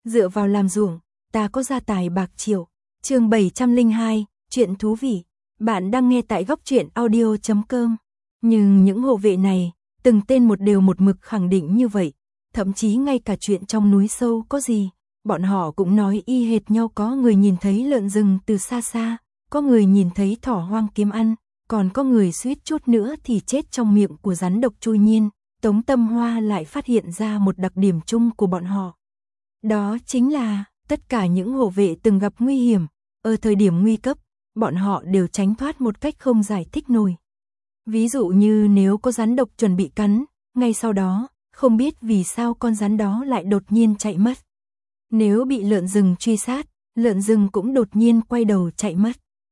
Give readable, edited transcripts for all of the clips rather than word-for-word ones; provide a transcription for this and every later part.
dựa vào làm ruộng, ta có gia tài bạc triệu. Chương 702, chuyện thú vị. Bạn đang nghe tại góc truyện audio.com. Nhưng những hộ vệ này, từng tên một đều một mực khẳng định như vậy, thậm chí ngay cả chuyện trong núi sâu có gì, bọn họ cũng nói y hệt nhau. Có người nhìn thấy lợn rừng từ xa xa, có người nhìn thấy thỏ hoang kiếm ăn, còn có người suýt chút nữa thì chết trong miệng của rắn độc chui nhiên. Tống Tâm Hoa lại phát hiện ra một đặc điểm chung của bọn họ. Đó chính là, tất cả những hộ vệ từng gặp nguy hiểm, ở thời điểm nguy cấp, bọn họ đều tránh thoát một cách không giải thích nổi. Ví dụ như nếu có rắn độc chuẩn bị cắn, ngay sau đó, không biết vì sao con rắn đó lại đột nhiên chạy mất. Nếu bị lợn rừng truy sát, lợn rừng cũng đột nhiên quay đầu chạy mất.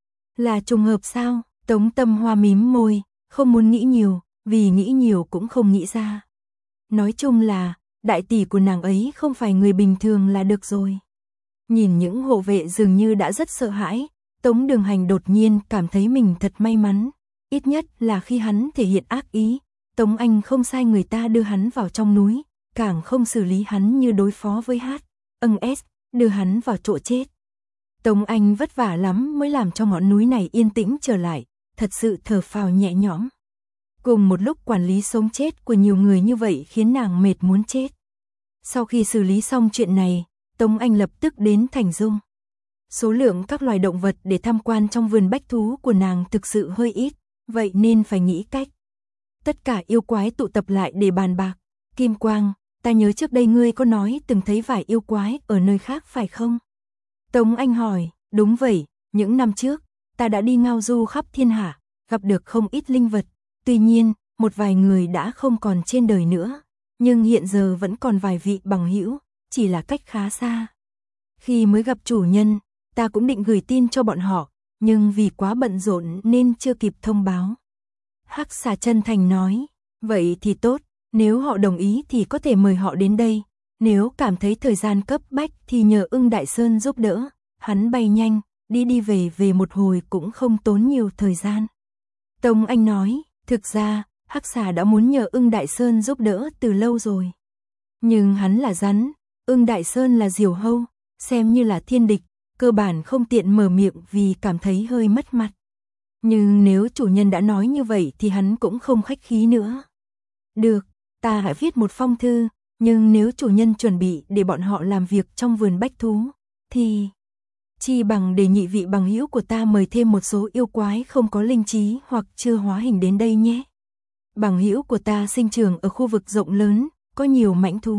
Là trùng hợp sao? Tống Tâm Hoa mím môi, không muốn nghĩ nhiều, vì nghĩ nhiều cũng không nghĩ ra. Nói chung là, đại tỷ của nàng ấy không phải người bình thường là được rồi. Nhìn những hộ vệ dường như đã rất sợ hãi, Tống Đường Hành đột nhiên cảm thấy mình thật may mắn. Ít nhất là khi hắn thể hiện ác ý, Tống Anh không sai người ta đưa hắn vào trong núi, càng không xử lý hắn như đối phó với H.S. đưa hắn vào chỗ chết. Tống Anh vất vả lắm mới làm cho ngọn núi này yên tĩnh trở lại, thật sự thở phào nhẹ nhõm. Cùng một lúc quản lý sống chết của nhiều người như vậy khiến nàng mệt muốn chết. Sau khi xử lý xong chuyện này, Tống Anh lập tức đến Thành Dung. Số lượng các loài động vật để tham quan trong vườn bách thú của nàng thực sự hơi ít, vậy nên phải nghĩ cách. Tất cả yêu quái tụ tập lại để bàn bạc. Kim Quang, ta nhớ trước đây ngươi có nói từng thấy vài yêu quái ở nơi khác phải không? Tống Anh hỏi, đúng vậy, những năm trước, ta đã đi ngao du khắp thiên hạ, gặp được không ít linh vật. Tuy nhiên, một vài người đã không còn trên đời nữa, nhưng hiện giờ vẫn còn vài vị bằng hữu, chỉ là cách khá xa. Khi mới gặp chủ nhân, ta cũng định gửi tin cho bọn họ, nhưng vì quá bận rộn nên chưa kịp thông báo. Hắc Xà chân thành nói, vậy thì tốt, nếu họ đồng ý thì có thể mời họ đến đây, nếu cảm thấy thời gian cấp bách thì nhờ Ưng Đại Sơn giúp đỡ, hắn bay nhanh, đi về một hồi cũng không tốn nhiều thời gian. Tống Anh nói, thực ra, Hắc Xà đã muốn nhờ Ưng Đại Sơn giúp đỡ từ lâu rồi. Nhưng hắn là rắn, Ưng Đại Sơn là diều hâu, xem như là thiên địch, cơ bản không tiện mở miệng vì cảm thấy hơi mất mặt. Nhưng nếu chủ nhân đã nói như vậy thì hắn cũng không khách khí nữa. Được, ta hãy viết một phong thư, nhưng nếu chủ nhân chuẩn bị để bọn họ làm việc trong vườn bách thú, thì chi bằng để nhị vị bằng hữu của ta mời thêm một số yêu quái không có linh trí hoặc chưa hóa hình đến đây nhé. Bằng hữu của ta sinh trưởng ở khu vực rộng lớn, có nhiều mãnh thú.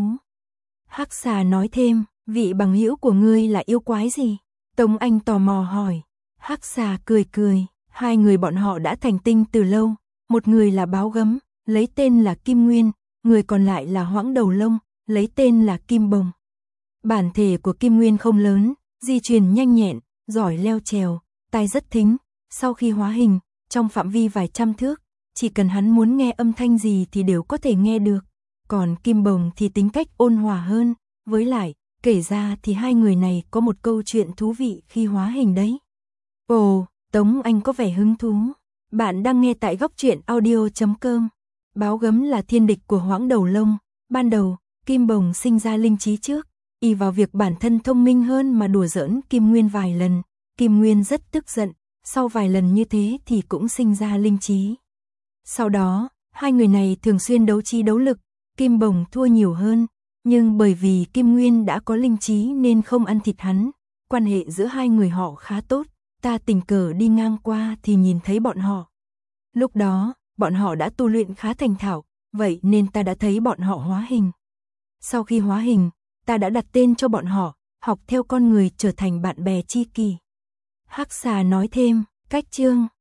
Hắc Xà nói thêm, vị bằng hữu của ngươi là yêu quái gì? Tống Anh tò mò hỏi. Hắc Xà cười, hai người bọn họ đã thành tinh từ lâu, một người là Báo Gấm, lấy tên là Kim Nguyên, người còn lại là Hoãng Đầu Lông, lấy tên là Kim Bồng. Bản thể của Kim Nguyên không lớn, di truyền nhanh nhẹn, giỏi leo trèo, tai rất thính, sau khi hóa hình, trong phạm vi vài trăm thước, chỉ cần hắn muốn nghe âm thanh gì thì đều có thể nghe được. Còn Kim Bồng thì tính cách ôn hòa hơn, với lại, kể ra thì hai người này có một câu chuyện thú vị khi hóa hình đấy. Ồ, Tống Anh có vẻ hứng thú. Bạn đang nghe tại góc truyện audio.com. Báo Gấm là thiên địch của Hoãng Đầu Lông. Ban đầu, Kim Bồng sinh ra linh trí trước, y vào việc bản thân thông minh hơn mà đùa giỡn Kim Nguyên vài lần. Kim Nguyên rất tức giận, sau vài lần như thế thì cũng sinh ra linh trí. Sau đó, hai người này thường xuyên đấu trí đấu lực, Kim Bồng thua nhiều hơn, nhưng bởi vì Kim Nguyên đã có linh trí nên không ăn thịt hắn, quan hệ giữa hai người họ khá tốt, ta tình cờ đi ngang qua thì nhìn thấy bọn họ. Lúc đó, bọn họ đã tu luyện khá thành thạo, vậy nên ta đã thấy bọn họ hóa hình. Sau khi hóa hình, ta đã đặt tên cho bọn họ, học theo con người trở thành bạn bè tri kỷ. Hắc Xà nói thêm, cách chương